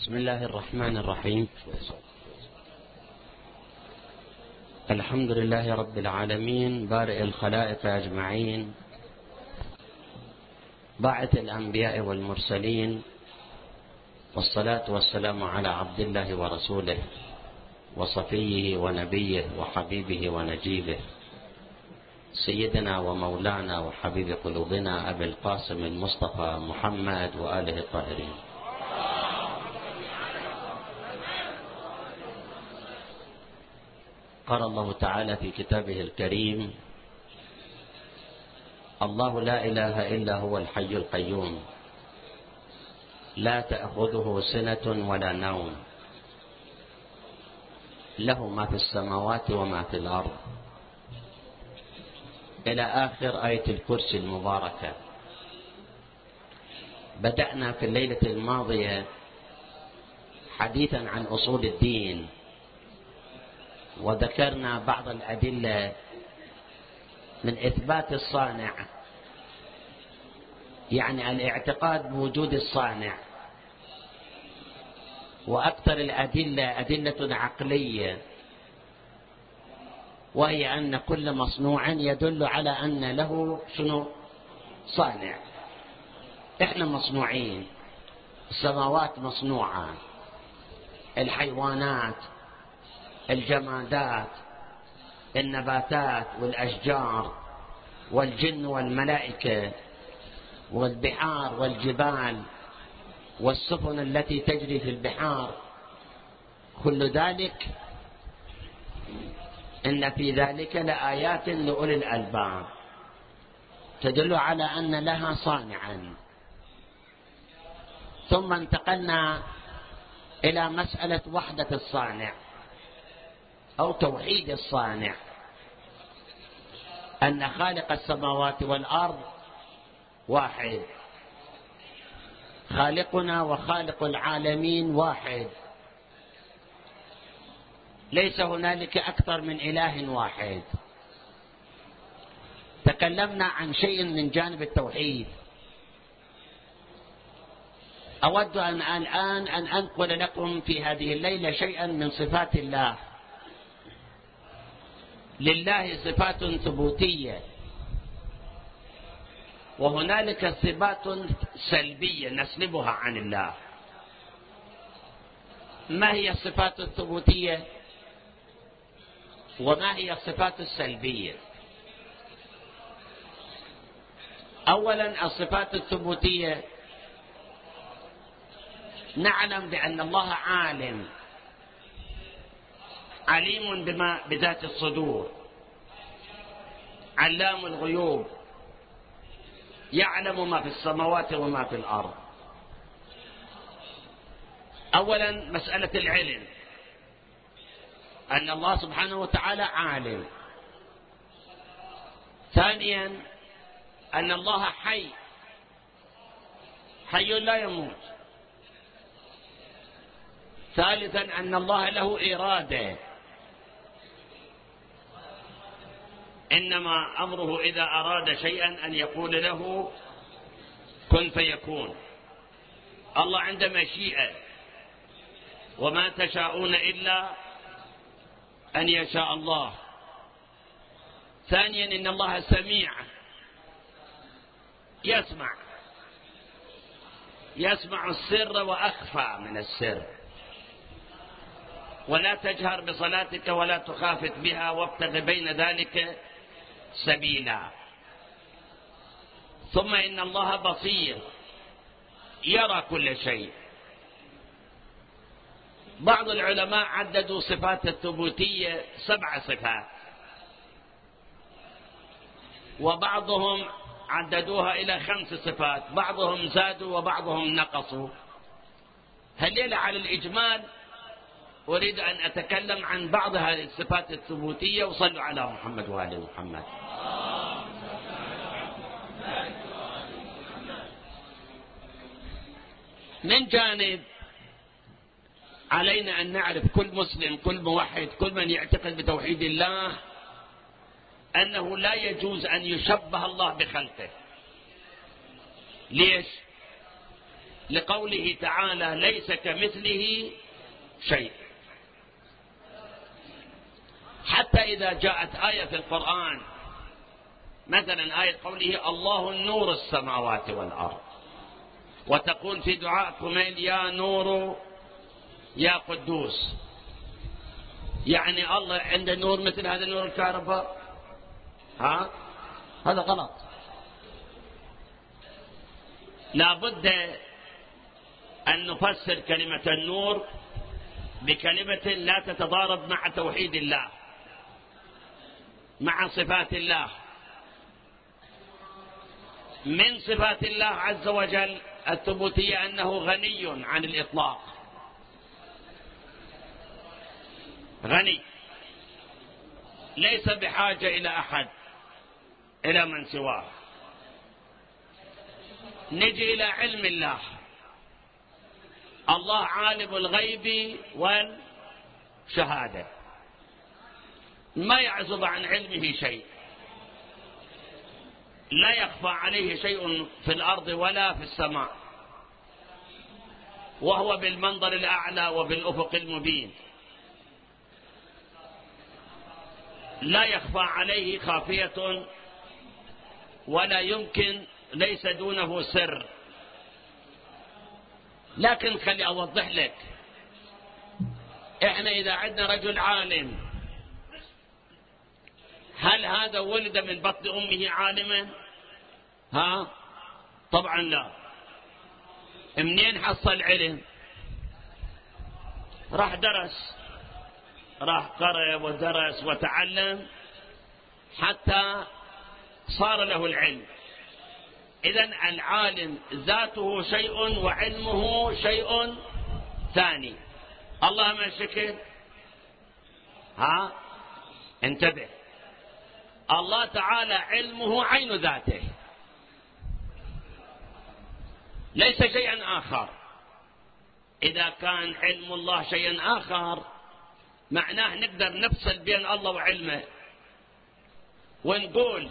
بسم الله الرحمن الرحيم. الحمد لله رب العالمين بارئ الخلائق أجمعين، باعث الأنبياء والمرسلين، والصلاة والسلام على عبد الله ورسوله وصفيه ونبيه وحبيبه ونجيبه سيدنا ومولانا وحبيب قلوبنا أبي القاسم المصطفى محمد وآله الطاهرين. قال الله تعالى في كتابه الكريم: الله لا إله إلا هو الحي القيوم لا تأخذه سنة ولا نوم له ما في السماوات وما في الأرض، إلى آخر آية الكرسي المباركة. بدأنا في الليلة الماضية حديثا عن أصول الدين، وذكرنا بعض الأدلة من إثبات الصانع، يعني الاعتقاد بوجود الصانع، وأكثر الأدلة أدلة عقلية، وهي أن كل مصنوع يدل على أن له صانع. إحنا مصنوعين، السماوات مصنوعة، الحيوانات، الجمادات، النباتات والأشجار والجن والملائكة والبحار والجبال والسفن التي تجري في البحار، كل ذلك إن في ذلك لآيات لأولي الألباب تدل على أن لها صانعا. ثم انتقلنا إلى مسألة وحدة الصانع أو توحيد الصانع، أن خالق السماوات والأرض واحد، خالقنا وخالق العالمين واحد، ليس هنالك أكثر من إله واحد. تكلمنا عن شيء من جانب التوحيد. أود الآن أن أنقل لكم في هذه الليلة شيئا من صفات الله. لله صفات ثبوتية، وهنالك صفات سلبية نسلبها عن الله. ما هي الصفات الثبوتية وما هي الصفات السلبية؟ أولا، الصفات الثبوتية نعلم بأن الله عالم، عليم بذات الصدور، علام الغيوب، يعلم ما في السماوات وما في الأرض. أولا مسألة العلم، أن الله سبحانه وتعالى عالم. ثانيا أن الله حي، حي لا يموت. ثالثا أن الله له إرادة، إنما أمره إذا أراد شيئا أن يقول له كن فيكون. الله عنده مشيئة، وما تشاءون إلا أن يشاء الله. ثانيا إن الله سميع، يسمع السر وأخفى من السر. ولا تجهر بصلاتك ولا تخافت بها وابتغ بين ذلك سبيلا. ثم إن الله بصير، يرى كل شيء. بعض العلماء عددوا صفات الثبوتية 7 صفات، وبعضهم عددوها إلى 5 صفات، بعضهم زادوا وبعضهم نقصوا. هالليلة على الإجمال أريد أن أتكلم عن بعض هذه الصفات الثبوتية، وصلوا على محمد وآل محمد. من جانب علينا أن نعرف، كل مسلم، كل موحد، كل من يعتقد بتوحيد الله، أنه لا يجوز أن يشبه الله بخلقه. ليش؟ لقوله تعالى ليس كمثله شيء. حتى إذا جاءت آية في القرآن مثلا آية قوله الله نور السماوات والأرض، وتقول في دعاء كميل يا نور يا قدوس، يعني الله عنده نور مثل هذا نور الكهرباء؟ هذا غلط. لا بد أن نفسر كلمة النور بكلمة لا تتضارب مع توحيد الله، مع صفات الله. من صفات الله عز وجل الثبوتية أنه غني عن الإطلاق، غني ليس بحاجة إلى أحد، إلى من سواه. نجي إلى علم الله. الله عالم الغيب والشهادة، ما يعزب عن علمه شيء، لا يخفى عليه شيء في الأرض ولا في السماء، وهو بالمنظر الأعلى وبالأفق المبين، لا يخفى عليه خافية ولا يمكن، ليس دونه سر. لكن خلي أوضح لك، إحنا إذا عندنا رجل عالم، هل هذا ولد من بطن أمه عالما؟ طبعا لا. منين حصل علم؟ راح درس، راح قرأ ودرس وتعلم حتى صار له العلم. إذن العالم ذاته شيء وعلمه شيء ثاني. الله ما شكل؟ انتبه، الله تعالى علمه عين ذاته، ليس شيئا آخر. إذا كان علم الله شيئا آخر معناه نقدر نفصل بين الله وعلمه ونقول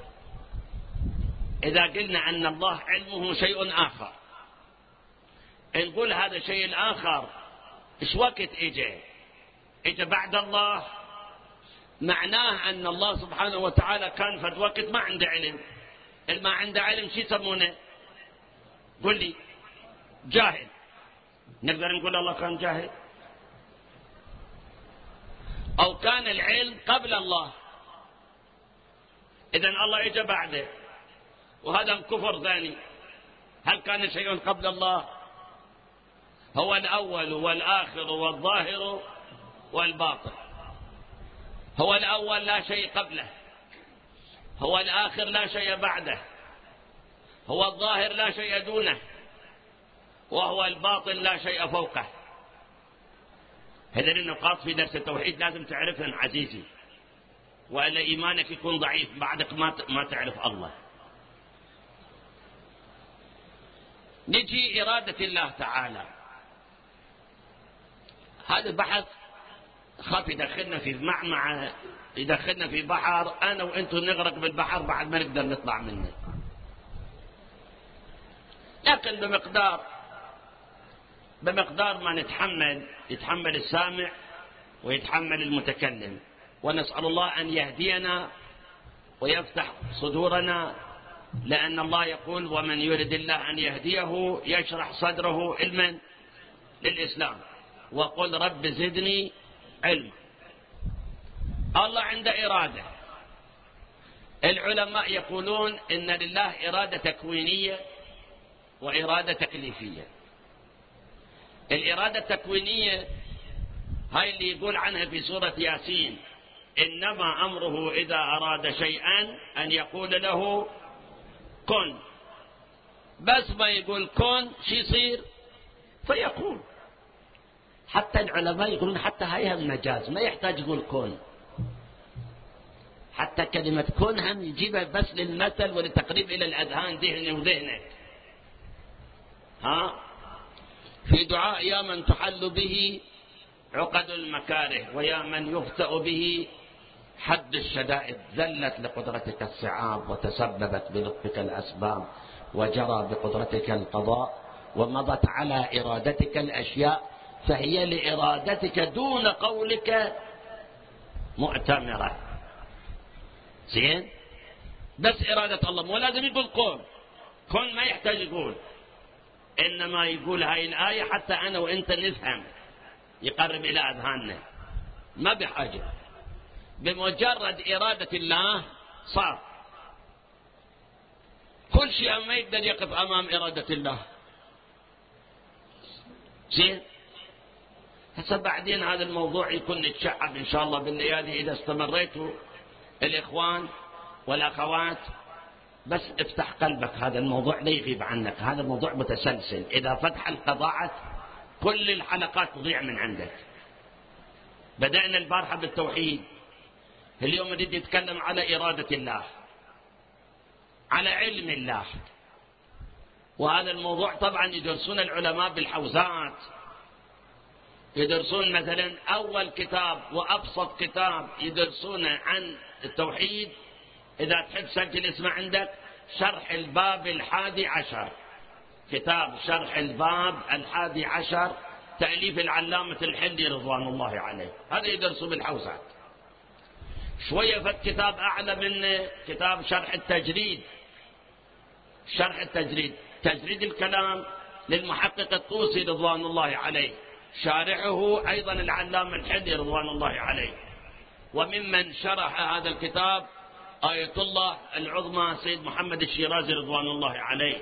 إذا قلنا أن الله علمه شيء آخر، نقول هذا الشيء الآخر إيش وقت إجا بعد الله، معناه أن الله سبحانه وتعالى كان في الوقت ما عنده علم. ما عنده علم شو يسمونه؟ قل لي. جاهل. نقدر نقول الله كان جاهل؟ أو كان العلم قبل الله، إذن الله إجا بعده، وهذا كفر ثاني. هل كان شيء قبل الله؟ هو الأول والآخر والظاهر والباطن. هو الأول لا شيء قبله، هو الآخر لا شيء بعده، هو الظاهر لا شيء دونه، وهو الباطن لا شيء فوقه. هذه النقاط في درس التوحيد لازم تعرفها عزيزي، وإلا إيمانك يكون ضعيف بعدك ما تعرف الله. نجي إرادة الله تعالى. هذا بحث خاف يدخلنا في معمعة، يدخلنا في بحر أنا وأنتم نغرق بالبحر بعد ما نقدر نطلع منه. لكن بمقدار ما يتحمل السامع ويتحمل المتكلم. ونسأل الله أن يهدينا ويفتح صدورنا، لأن الله يقول ومن يرد الله أن يهديه يشرح صدره علما للإسلام، وقل رب زدني علم. الله عنده إرادة. العلماء يقولون إن لله إرادة تكوينية وإرادة تكليفية. الإرادة التكوينية هاي اللي يقول عنها في سورة ياسين إنما أمره إذا أراد شيئا أن يقول له كن. بس ما يقول كن شي يصير فيكون. حتى العلماء يقولون حتى هاي هم مجاز، ما يحتاج يقول كن. حتى كلمة كن هم يجيبها بس للمثل ولتقريب إلى الأذهان، ذهني وذهنك. في دعاء يا من تحل به عقد المكاره ويا من يفتأ به حد الشدائد، ذلت لقدرتك الصعاب وتسببت بلطفك الأسباب وجرى بقدرتك القضاء ومضت على إرادتك الأشياء، فهي لإرادتك دون قولك مؤتمرة. زين؟ بس إرادة الله، مو لازم يقول كن ما يحتاج يقول، إنما يقول هاي الآية حتى أنا وإنت نفهم، يقرب إلى أذهاننا، ما بحاجة. بمجرد إرادة الله صار كل شيء، ما يقدر يقف أمام إرادة الله. زين؟ هسه بعدين هذا الموضوع يكون يتشعب إن شاء الله بالليالي إذا استمريتوا الإخوان والأخوات. بس افتح قلبك، هذا الموضوع لا يغيب عنك، هذا موضوع متسلسل، إذا فتح القضاعة كل الحلقات تضيع من عندك. بدأنا البارحة بالتوحيد، اليوم نريد نتكلم على إرادة الله، على علم الله. وهذا الموضوع طبعا يدرسون العلماء بالحوزات، يدرسون مثلا أول كتاب وأبسط كتاب يدرسونه عن التوحيد، إذا تحب سجل اسمه عندك، شرح الباب 11، كتاب شرح الباب 11 تأليف العلامة الحلي رضوان الله عليه، هذا يدرسوا بالحوزات. شوية فت كتاب أعلى منه، كتاب شرح التجريد، شرح التجريد، تجريد الكلام للمحقق الطوسي رضوان الله عليه، شارحه أيضا العلامة الحلي رضوان الله عليه. وممن شرح هذا الكتاب آية الله العظمى سيد محمد الشيرازي رضوان الله عليه،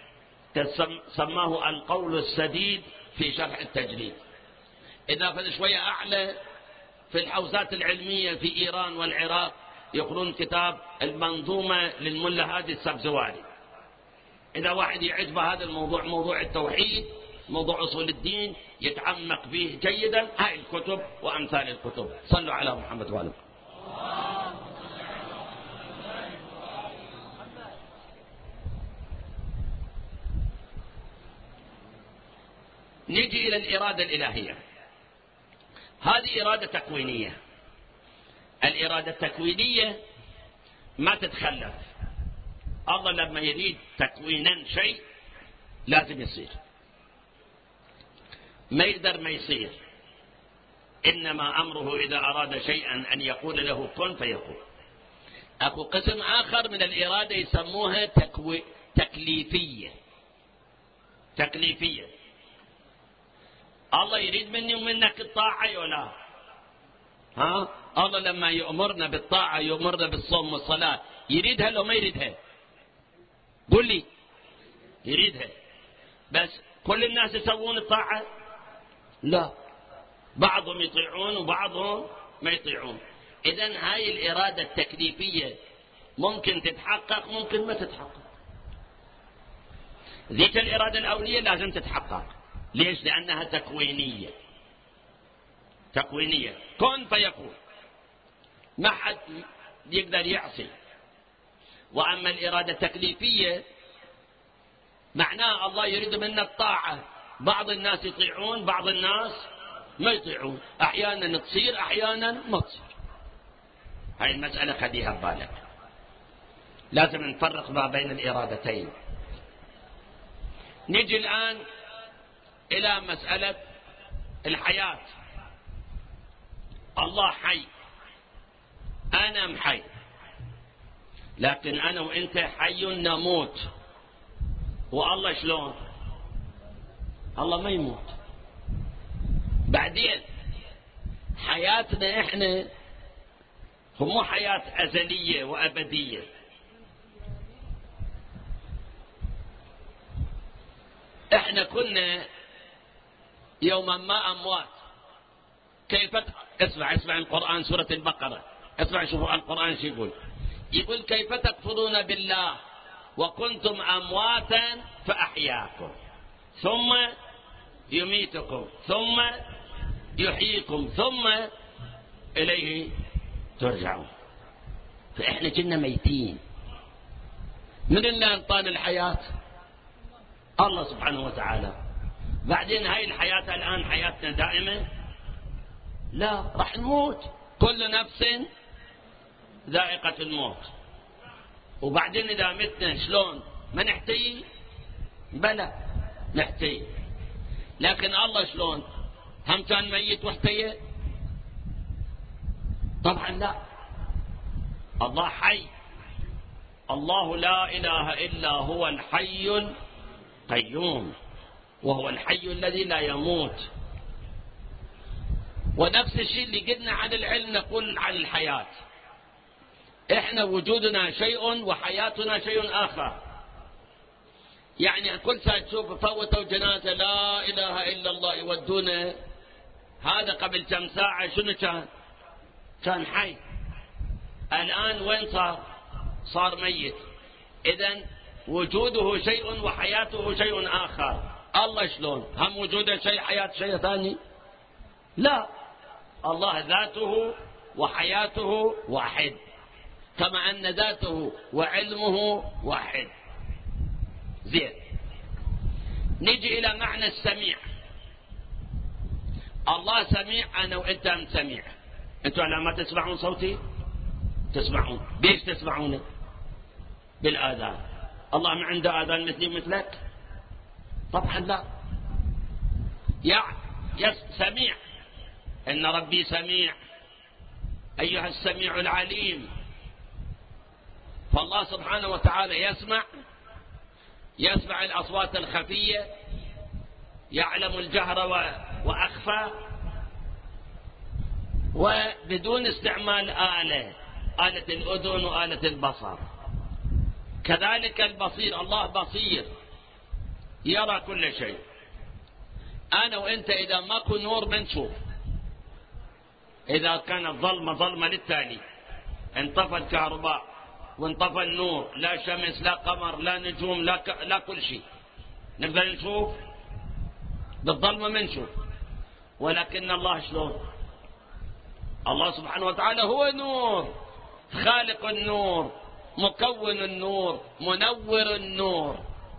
سماه القول السديد في شرح التجريد. إذا فد شوية أعلى في الحوزات العلمية في إيران والعراق يقرون كتاب المنظومة للملا هادي السبزواري. إذا واحد يعجبه هذا الموضوع، موضوع التوحيد، موضوع أصول الدين، يتعمق فيه جيدا، هاي الكتب وأمثال الكتب. صلوا على محمد وآله. نجي إلى الإرادة الإلهية. هذه إرادة تكوينية. الإرادة التكوينية ما تتخلف. الله لما يريد تكوينا شيء لازم يصير، ما يقدر ما يصير. إنما أمره إذا أراد شيئا أن يقول له كن فيكون. أكو قسم آخر من الإرادة يسموها تكليفية. تكليفية، الله يريد مني ومنك الطاعة ولا الله لما يأمرنا بالطاعة، يأمرنا بالصوم والصلاة، يريدها لو ما يريدها؟ قل لي. يريدها، بس كل الناس يسوون الطاعة؟ لا، بعضهم يطيعون وبعضهم ما يطيعون. إذن هاي الإرادة التكليفية ممكن تتحقق، ممكن ما تتحقق. ذيك الإرادة الأولية لازم تتحقق. ليش؟ لأنها تكوينية. تكوينية، كن فيكون، ما حد يقدر يعصي. وأما الإرادة التكليفية معناه الله يريد منا الطاعة، بعض الناس يطيعون، بعض الناس ما يطيعون، أحيانا تصير أحيانا ما تصير. هاي المسألة خليها ببالك، لازم نفرق ما بين الإرادتين. نجي الآن إلى مسألة الحياة. الله حي، أنا حي، لكن أنا وإنت حي نموت. والله شلون؟ الله ما يموت. بعدين حياتنا إحنا مو حياة أزلية وأبدية. إحنا كنا يوما ما أموات. كيف اسمع القرآن سورة البقرة، اسمع شوفوا القرآن شو يقول. يقول كيف تكفرون بالله وكنتم أمواتا فأحياكم ثم يميتكم ثم يحييكم ثم إليه ترجعون. فإحنا كنا ميتين. من اللي أنطانا الحياة؟ الله سبحانه وتعالى. بعدين هاي الحياة الآن حياتنا دائمة؟ لا، راح نموت. كل نفس ذائقة الموت. وبعدين إذا متنا شلون؟ ما نحتي؟ بلى، محتي. لكن الله شلون؟ هم كان ميت واحتيى؟ طبعا لا. الله حي. الله لا إله إلا هو الحي القيوم، وهو الحي الذي لا يموت. ونفس الشيء اللي قلنا عن العلم نقول عن الحياة. احنا وجودنا شيء وحياتنا شيء آخر. يعني كل ساعة تشوف فوتوا جنازة لا إله إلا الله يودونه، هذا قبل كم ساعة شنو كان حي. الآن وين صار ميت. إذن وجوده شيء وحياته شيء آخر. الله شلون؟ هم وجوده شيء حياة شيء ثاني؟ لا، الله ذاته وحياته واحد، كما أن ذاته وعلمه واحد. زين، نجي إلى معنى السميع. الله سميع، أنا وأنت سميع. أنتوا على ما تسمعون صوتي؟ تسمعون. بيش تسمعونه؟ بالآذان. الله ما عنده آذان مثلي مثلك؟ طبعا لا. سميع. إن ربي سميع، أيها السميع العليم. فالله سبحانه وتعالى يسمع الأصوات الخفية، يعلم الجهر وأخفى، وبدون استعمال آلة الأذن وآلة البصر. كذلك البصير، الله بصير يرى كل شيء. أنا وأنت إذا ماكو نور بنشوف. إذا كانت ظلمة للتالي، انطفى الكهرباء وانطفى النور، لا شمس لا قمر لا نجوم لا كل شيء، نقدر نشوف؟ بالظلمة ما نشوف. ولكن الله شلون؟ الله سبحانه وتعالى هو نور، خالق النور، مكون النور، منور النور،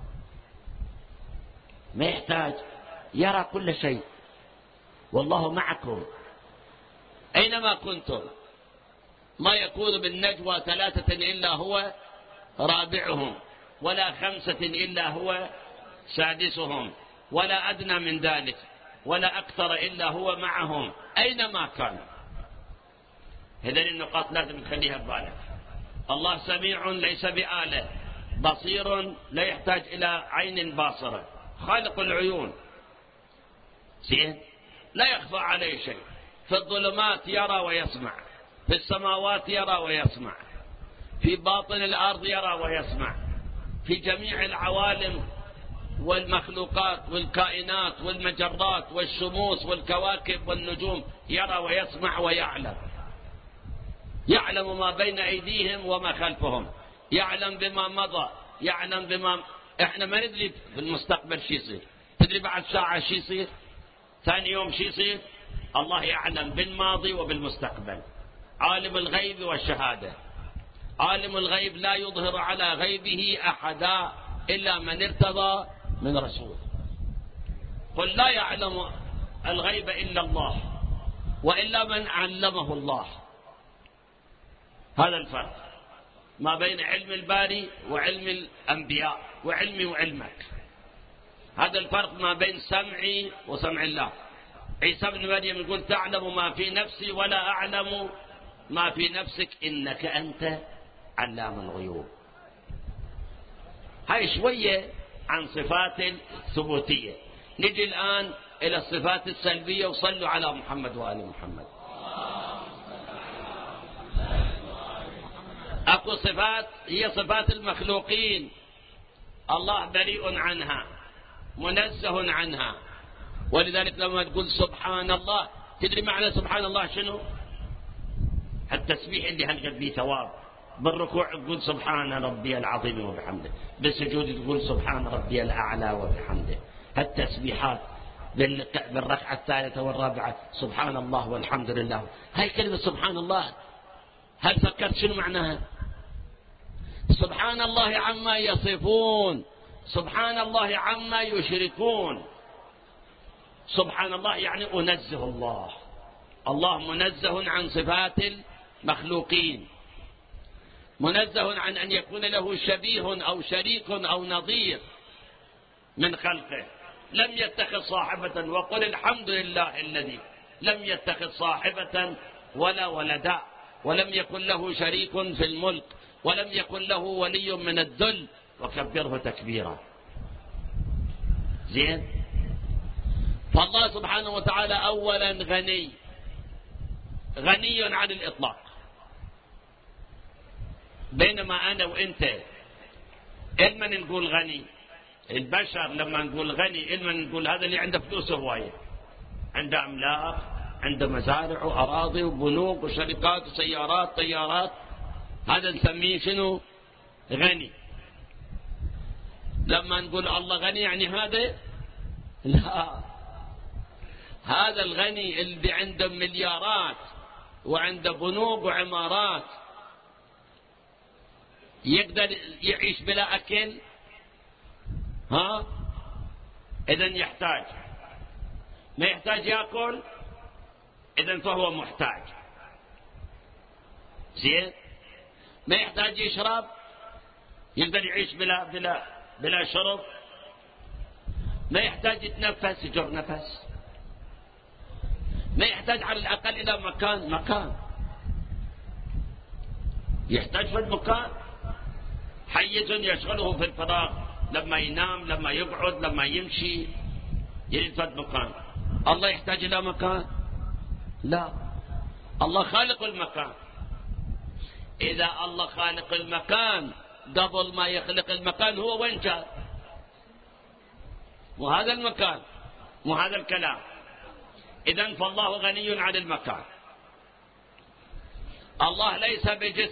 ما يحتاج، يرى كل شيء. والله معكم أينما كنتم، ما يكون بالنجوى 3 إلا هو رابعهم، ولا 5 إلا هو سادسهم، ولا أدنى من ذلك، ولا أكثر إلا هو معهم أينما كان. هذه النقاط لازم نخليها ببالك. الله سميع ليس بآلة، بصير لا يحتاج إلى عين باصرة، خالق العيون. زين، لا يخفى عليه شيء. في الظلمات يرى ويسمع، في السماوات يرى ويسمع، في باطن الأرض يرى ويسمع، في جميع العوالم والمخلوقات والكائنات والمجرات والشموس والكواكب والنجوم يرى ويسمع ويعلم. يعلم ما بين أيديهم وما خلفهم، يعلم بما مضى، يعلم بما احنا ما ندري بالمستقبل شي يصير. تدري بعد ساعة شي يصير؟ ثاني يوم شي يصير؟ الله يعلم بالماضي وبالمستقبل. عالم الغيب والشهادة. عالم الغيب لا يظهر على غيبه أحدا إلا من ارتضى من رسول. قل لا يعلم الغيب إلا الله، وإلا من علمه الله. هذا الفرق ما بين علم الباري وعلم الأنبياء، وعلمي وعلمك. هذا الفرق ما بين سمعي وسمع الله. عيسى بن مريم يقول تعلم ما في نفسي ولا أعلم ما في نفسك إنك أنت علام الغيوب. هاي شوية عن صفات الثبوتية. نجي الآن إلى الصفات السلبية، وصلوا على محمد وآل محمد. أكو صفات هي صفات المخلوقين، الله بريء عنها، منزه عنها. ولذلك لما تقول سبحان الله، تدري معنى سبحان الله شنو؟ التسبيح اللي هنقد به ثواب. بالركوع تقول سبحان ربي العظيم وبحمده، بالسجود تقول سبحان ربي الأعلى وبحمده. التسبيحات بالركعة الثالثة والرابعة سبحان الله والحمد لله. هاي كلمة سبحان الله، هل فكرت شنو معناها؟ سبحان الله عما يصفون، سبحان الله عما يشركون. سبحان الله يعني أنزه الله. الله منزه عن صفات المخلوقين، منزه عن أن يكون له شبيه أو شريك أو نظير من خلقه. لم يتخذ صاحبة، وقل الحمد لله الذي لم يتخذ صاحبة ولا ولدا ولم يكن له شريك في الملك ولم يكن له ولي من الذل وكبره تكبيرا. زين. فالله سبحانه وتعالى أولا غني عن الإطلاق، بينما أنا وإنت إلما نقول غني، البشر لما نقول غني إلما نقول هذا اللي عنده فلوس هواية، عنده أملاك، عنده مزارع وأراضي وبنوك وشركات وسيارات طيارات، هذا نسميه شنو؟ غني. لما نقول الله غني يعني هذا؟ لا، هذا الغني اللي عنده مليارات وعنده بنوك وعمارات يقدر يعيش بلا أكل؟ إذن يحتاج، ما يحتاج يأكل، إذن فهو محتاج. زين. ما يحتاج يشرب، يقدر يعيش بلا شرب. ما يحتاج يتنفس، يجر نفس. ما يحتاج على الأقل إلى مكان يحتاج في المكان، حيز يشغله في الفراغ، لما ينام، لما يقعد، لما يمشي، يريد في مكان. الله يحتاج إلى مكان؟ لا، الله خالق المكان. إذا الله خالق المكان قبل ما يخلق المكان هو وين كان؟ وهذا المكان وهذا الكلام. إذن فالله غني عن المكان. الله ليس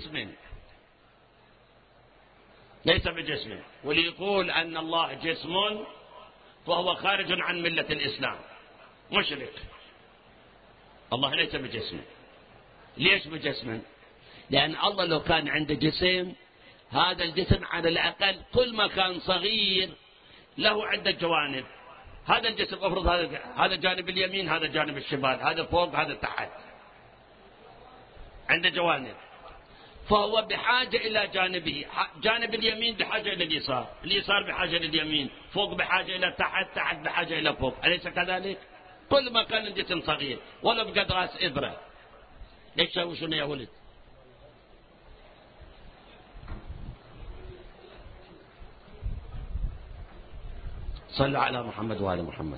بجسم، وليقول أن الله جسم فهو خارج عن ملة الإسلام، مشرك. الله ليس بجسم. ليش بجسم؟ لأن الله لو كان عنده جسم، هذا الجسم على الأقل كل ما كان صغير له عدة جوانب. هذا الجسم أفرض هذا جانب اليمين، هذا جانب الشمال، هذا فوق، هذا تحت، عنده جوانب، فهو بحاجة إلى جانبه. جانب اليمين بحاجة إلى اليسار، اليسار بحاجة إلى اليمين، فوق بحاجة إلى تحت، تحت بحاجة إلى فوق. أليس كذلك؟ كل ما كان الجسم صغير ولا بقد رأس إبرة. ليش سووا شنو يا ولد؟ صلوا على محمد وآل محمد.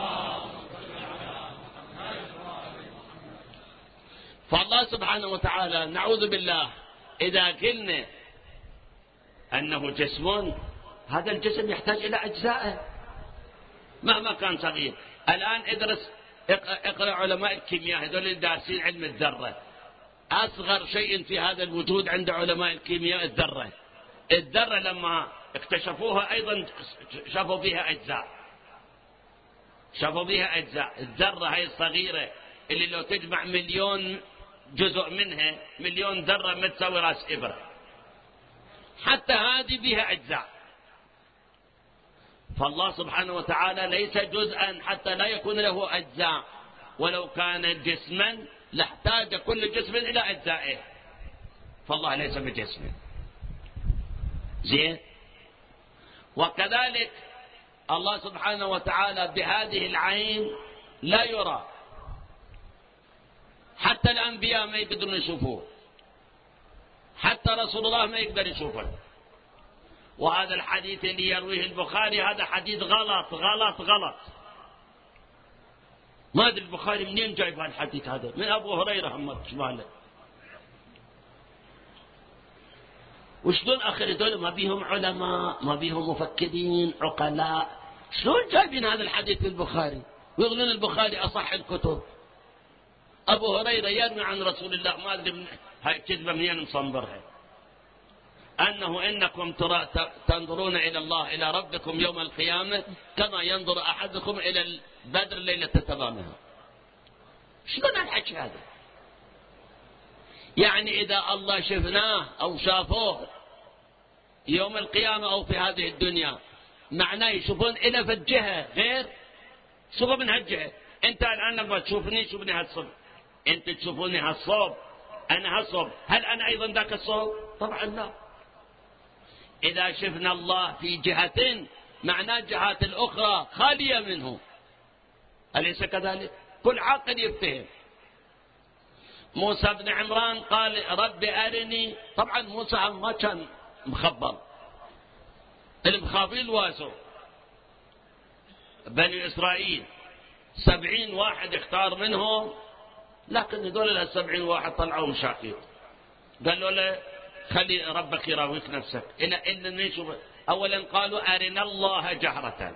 فالله سبحانه وتعالى نعوذ بالله إذا قلنا أنه جسم، هذا الجسم يحتاج إلى أجزائه مهما كان صغير. الآن اقرأ علماء الكيمياء، هذول اللي دارسين علم الذرة، أصغر شيء في هذا الوجود عند علماء الكيمياء الذرة. الذرة لما اكتشفوها أيضا شافوا بها أجزاء. الذرة هي الصغيرة اللي لو تجمع مليون جزء منها، مليون ذرة ما تساوي رأس إبرة، حتى هذه بها أجزاء. فالله سبحانه وتعالى ليس جزءا حتى لا يكون له أجزاء، ولو كان جسما لاحتاج كل جسم إلى أجزائه، فالله ليس بجسم. زين. وكذلك الله سبحانه وتعالى بهذه العين لا يرى، حتى الأنبياء ما يقدرون يشوفوه، حتى رسول الله ما يقدر يشوفه. وهذا الحديث اللي يرويه البخاري هذا حديث غلط غلط غلط. ما أدري البخاري منين جايب هالحديث هذا، من أبو هريرة هم شماله. وشلون آخر دول ما بيهم علماء، ما بيهم مفكرين عقلاء، شلون جايبين هذا الحديث في البخاري ويقولون البخاري أصح الكتب؟ أبو هريرة يروي عن رسول الله، ما أدري هاي كذبة منين مصنبرها، أنه إنكم تنظرون إلى الله إلى ربكم يوم القيامة كما ينظر أحدكم إلى البدر ليلة تمامها. شلون الحكي هذا؟ يعني إذا الله شفناه أو شافوه يوم القيامة أو في هذه الدنيا، معناه يشوفون إلى في الجهة غير شوفوا من هالجهة. أنت الآن لما تشوفني شوفني هالصوب، أنت تشوفوني هالصوب، أنا هالصوب، هل أنا أيضا ذاك الصوب؟ طبعا لا. إذا شفنا الله في جهة معناه الجهات الأخرى خالية منه. أليس كذلك؟ كل عاقل يفتهم. موسى بن عمران قال رب أرني. طبعا موسى ما كان مخبر، المخابيل واسوا بني إسرائيل 70 واحد اختار منهم، لكن هذول 70 واحد طلعوا مشاكل. قالوا له خلي ربك يراويك نفسك. إن نشوف. أولا قالوا أرنا الله جهرة.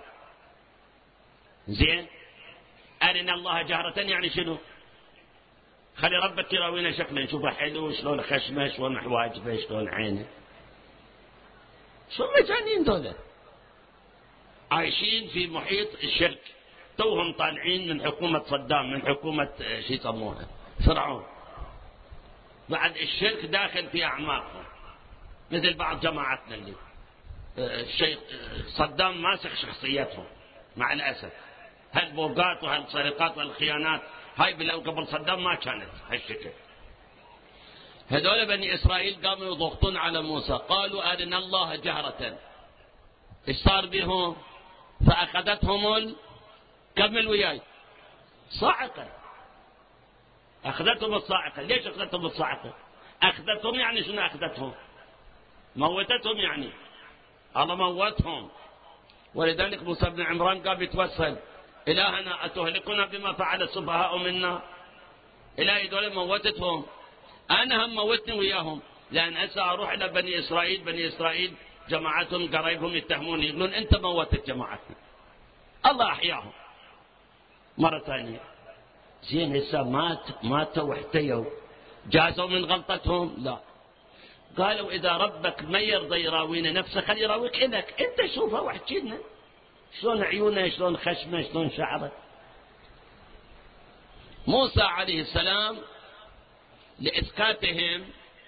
زين، أرنا الله جهرة يعني شنو؟ خلي ربك يراوينا شكله، نشوفه حلو، شلون خشمه، شلون حواجبه، شلون عينه. شو مجانين دول؟ عايشين في محيط الشرك، توهم طالعين من حكومة صدام، من حكومة شو يسموها فرعون. بعد الشرك داخل في أعماقهم، مثل بعض جماعتنا اللي الشيخ صدام ماسك شخصيتهم مع الأسف. هالبوقات وهالسرقات والخيانات هاي بلو قبل صدام ما كانت هالشكل. هذول بني إسرائيل قاموا يضغطون على موسى، قالوا أرنا الله جهرة. إيش صار بهم؟ فأخذتهم كمل وياي صاعقة. أخذتهم الصاعقة. ليش أخذتهم الصاعقة؟ أخذتهم يعني شنو أخذتهم؟ موتتهم يعني الله موتهم. ولذلك موسى بن عمران قام يتوسل إلهنا أتهلكنا بما فعل السفهاء منا؟ إلهي دول موتتهم، أنا هم موتني وياهم. لأن هسه أروح إلى بني إسرائيل، بني إسرائيل جماعتهم قرايبهم يتهموني يقولون أنت موتت جماعتنا، الله أحياهم مرة ثانية. زين هسه ماتوا واحتيوا، جازوا من غلطتهم؟ لا. قالوا إذا ربك ما يرضى يراوينا نفسه خلي يراويك إلك أنت، شوفه واحكي لنا شلون عيونه، شلون خشمه، شلون شعره. موسى عليه السلام لإسكاتهم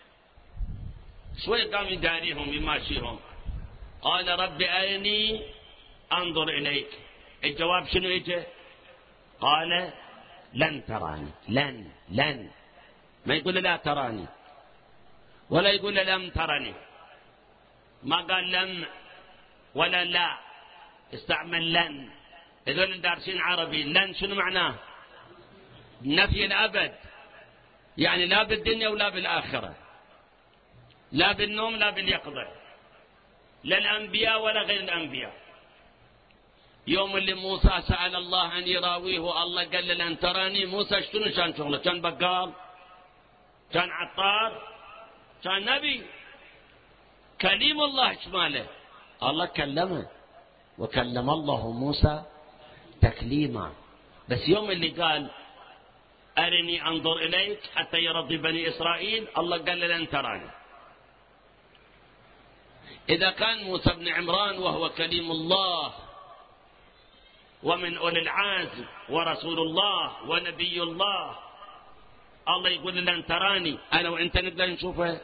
شوي قام يداريهم يماشيهم. قال رب أرني أنظر إليك. الجواب شنو يجي؟ قال لن تراني. لن ما يقول لا تراني ولا يقول لم ترني، ما قال لم ولا لا، استعمل لن. هذول دارسين عربي. لن شنو معناه؟ نفي الأبد، يعني لا بالدنيا ولا بالآخرة، لا بالنوم لا باليقظة، لا الأنبياء ولا غير الأنبياء. يوم اللي موسى سأل الله أن يراويه الله قال له لن تراني، موسى شنو كان شغله؟ كان بقال؟ كان عطار؟ كان نبي؟ كليم الله شماله. الله كلمه وكلم الله موسى تكليما. بس يوم اللي قال أرني أنظر إليك حتى يرضي بني إسرائيل، الله قال له لن تراني. إذا كان موسى بن عمران وهو كليم الله ومن أولي العزم ورسول الله ونبي الله، الله يقول لن تراني، أنا وأنت نقدر نشوفه؟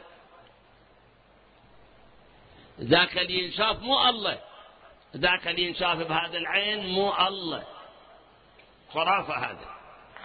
ذاك اللي ينشاف مو الله، ذاك اللي ينشاف بهذا العين مو الله، خرافة هذا.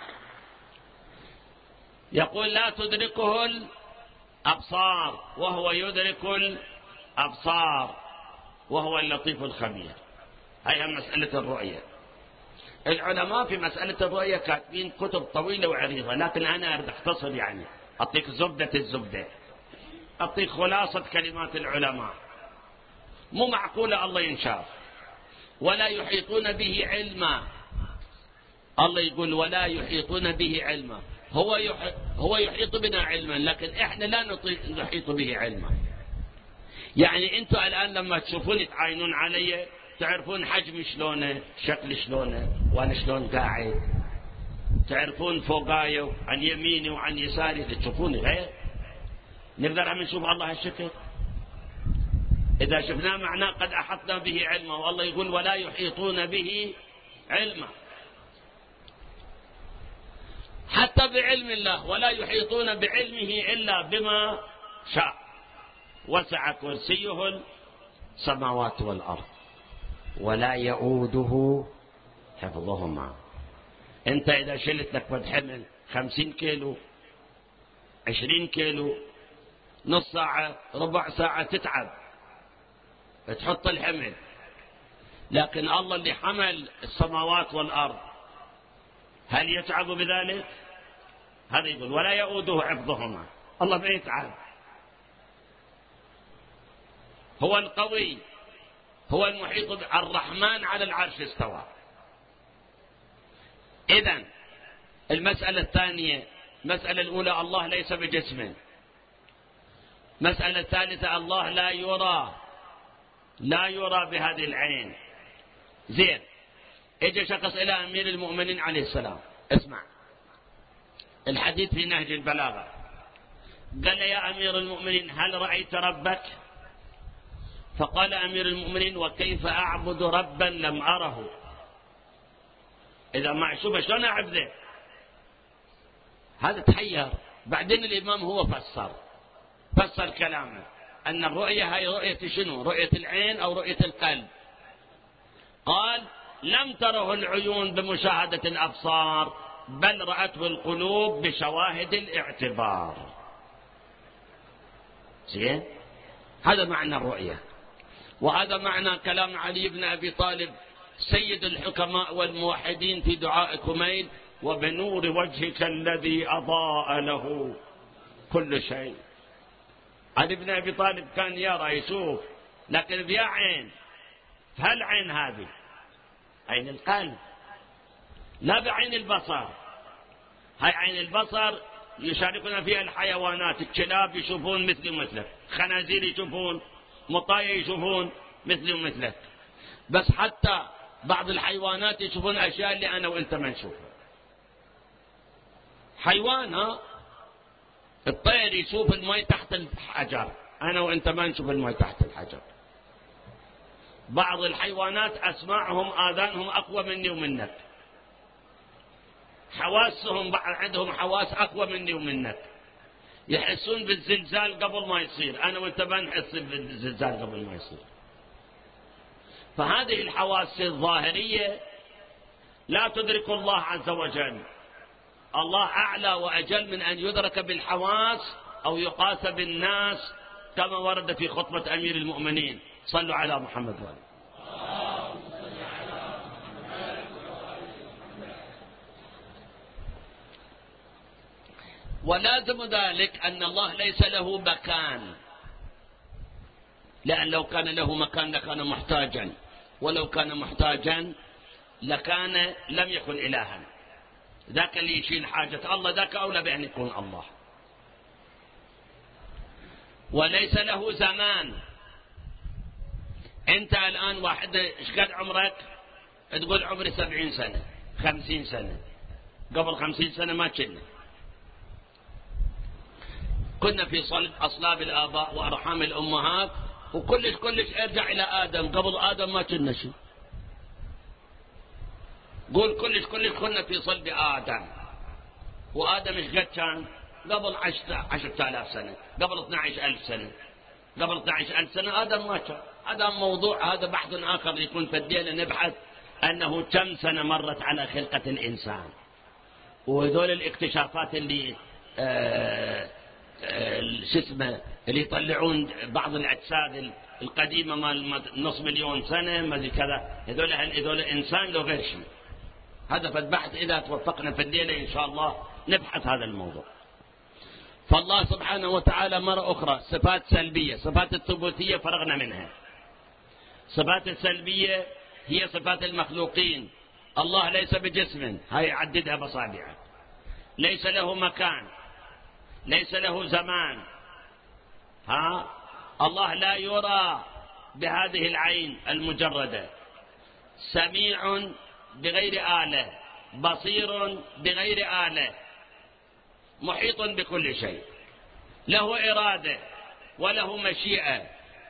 يقول لا تدركه الأبصار وهو يدرك الأبصار وهو اللطيف الخبير. هي مسألة الرؤية. العلماء في مسألة الرؤية كاتبين كتب طويلة وعريضة، لكن أنا أريد أختصر، يعني أعطيك زبدة الزبدة، أعطيك خلاصة كلمات العلماء. مو معقولة الله ينشاف ولا يحيطون به علما. الله يقول ولا يحيطون به علما. هو يحيط بنا علما، لكن احنا لا نحيط به علما. يعني انتم الان لما تشوفوني تعاينون علي تعرفون حجمي شلونه، شكلي شلونه، وانا شلون قاعد، تعرفون فوقاي عن يميني وعن يساري، تشوفوني غير. نقدر هم نشوف الله هالشكل؟ اذا شفناه معناه قد احطنا به علما، والله يقول ولا يحيطون به علما. حتى بعلم الله ولا يحيطون بعلمه إلا بما شاء، وسع كرسيه السماوات والأرض ولا يؤوده حفظهما. أنت إذا شلت لك فد حمل 50 كيلو 20 كيلو، نص ساعة ربع ساعة تتعب تحط الحمل، لكن الله اللي حمل السماوات والأرض هل يتعب بذلك؟ هذا يقول ولا يؤوده حفظهما، الله ما يتعب، هو القوي، هو المحيط، الرحمن على العرش استوى. إذن المسألة الثانية، المسألة الأولى الله ليس بجسم. المسألة الثالثة الله لا يرى بهذه العين. زين، اجى شخص إلى أمير المؤمنين عليه السلام، اسمع الحديث في نهج البلاغة، قال له يا أمير المؤمنين هل رأيت ربك؟ فقال أمير المؤمنين وكيف أعبد ربا لم أره؟ إذا ما أشوفه شلون أعبده؟ هذا تحير. بعدين الإمام هو فسر كلامه أن الرؤية هي رؤية شنو؟ رؤية العين أو رؤية القلب. قال لم تره العيون بمشاهدة الأبصار بل رأته القلوب بشواهد الاعتبار. زين، هذا معنى الرؤية، وهذا معنى كلام علي بن أبي طالب سيد الحكماء والموحدين في دعاء كميل وبنور وجهك الذي أضاء له كل شيء. علي بن أبي طالب كان يرى يشوف، لكن بيا عين، فهالعين هذه عين القلب لا بعين البصر. هاي عين البصر يشاركنا فيها الحيوانات، الكلاب يشوفون مثلي ومثلك، خنازير يشوفون، مطايا يشوفون مثلي ومثلك، بس حتى بعض الحيوانات يشوفون أشياء اللي أنا وإنت ما نشوفها. حيوان الطير يشوف الماء تحت الحجر، أنا وإنت ما نشوف الماء تحت الحجر. بعض الحيوانات أسماعهم آذانهم أقوى مني ومنك، حواسهم عندهم حواس أقوى مني ومنك، يحسون بالزلزال قبل ما يصير، أنا وإنت ما نحس بالزلزال قبل ما يصير. فهذه الحواس الظاهرية لا تدرك الله عز وجل. الله أعلى وأجل من أن يدرك بالحواس أو يقاس بالناس، كما ورد في خطبة أمير المؤمنين. صلوا على محمد وآله. ولازم ذلك أن الله ليس له مكان، لأن لو كان له مكان لكان محتاجا، ولو كان محتاجا لكان لم يكن إلها. ذاك اللي يشيل حاجة الله ذاك أولى بأن يكون الله. وليس له زمان. أنت الآن واحد إيش قد عمرك؟ تقول عمري 70 سنة 50 سنة. قبل 50 سنة ما كنا في صلب أصلاب الآباء وأرحام الأمهات، وكلش ارجع إلى آدم، قبل آدم ما كنا شيء. قول كلش كنا في صلب آدم، وآدم إيش قد كان؟ قبل 10,000 سنة، قبل 12,000 سنة، قبل 12,000 سنة آدم ما كان. هذا موضوع، هذا بحث آخر يكون فدينا نبحث أنه كم سنة مرت على خلقة الإنسان، وذول الاكتشافات اللي اللي يطلعون بعض الأجساد القديمة مال نص مليون سنة ما كذا، هذول إنسان لو غير شيء. هذا فالبحث إذا توفقنا في الليلة إن شاء الله نبحث هذا الموضوع. فالله سبحانه وتعالى مرة أخرى صفات سلبية، صفات الثبوتية فرغنا منها. صفات السلبية هي صفات المخلوقين. الله ليس بجسم، هاي عددها بصابعك. ليس له مكان، ليس له زمان. الله لا يرى بهذه العين المجردة. سميع بغير آلة، بصير بغير آلة، محيط بكل شيء، له إرادة وله مشيئة.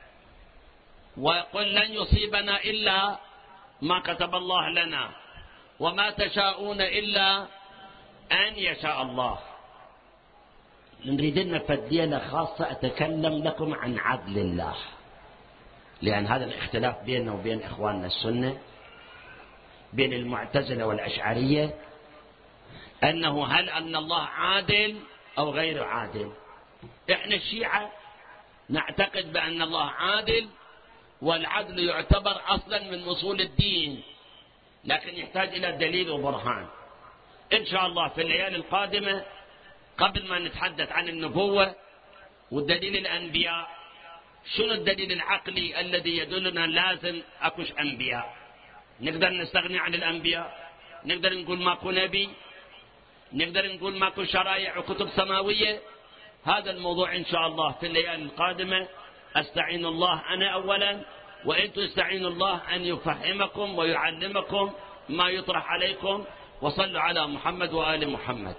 وقل لن يصيبنا إلا ما كتب الله لنا وما تشاءون إلا أن يشاء الله. نريد لنا فدينا خاصة أتكلم لكم عن عدل الله، لأن هذا الاختلاف بيننا وبين إخواننا السنة، بين المعتزلة والأشعرية، أنه هل أن الله عادل أو غير عادل. إحنا الشيعة نعتقد بأن الله عادل والعدل يعتبر أصلا من أصول الدين، لكن يحتاج إلى دليل وبرهان. إن شاء الله في الليالي القادمة قبل ما نتحدث عن النبوة والدليل الأنبياء، شنو الدليل العقلي الذي يدلنا لازم أكوش أنبياء؟ نقدر نستغني عن الأنبياء؟ نقدر نقول ماكو نبي؟ نقدر نقول ماكو شرائع وكتب سماوية؟ هذا الموضوع إن شاء الله في الليالي القادمة. أستعين الله أنا أولا، وأنتم استعينوا الله أن يفهمكم ويعلمكم ما يطرح عليكم. وصلوا على محمد وآل محمد.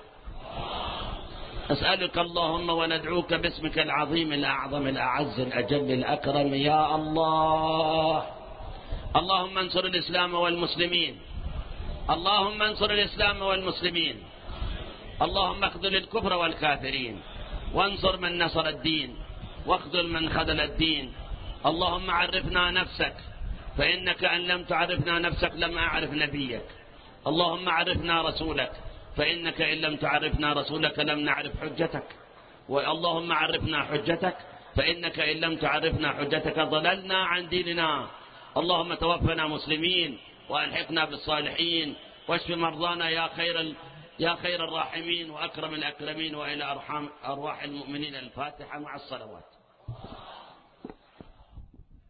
أسألك اللهم وندعوك باسمك العظيم الأعظم الأعز الأجل الأكرم يا الله. اللهم انصر الإسلام والمسلمين، اللهم انصر الإسلام والمسلمين، اللهم اخذل الكفر والكافرين، وانصر من نصر الدين، واخذل من خذل الدين. اللهم عرفنا نفسك، فإنك أن لم تعرفنا نفسك لم أعرف نبيك. اللهم عرفنا رسولك، فإنك إن لم تعرفنا رسولك لم نعرف حجتك. واللهم عرفنا حجتك، فإنك إن لم تعرفنا حجتك ضللنا عن ديننا. اللهم توفنا مسلمين وألحقنا بالصالحين، واشف مرضانا يا خير الراحمين وأكرم الأكرمين، وإلى أرواح المؤمنين. الفاتحة مع الصلوات.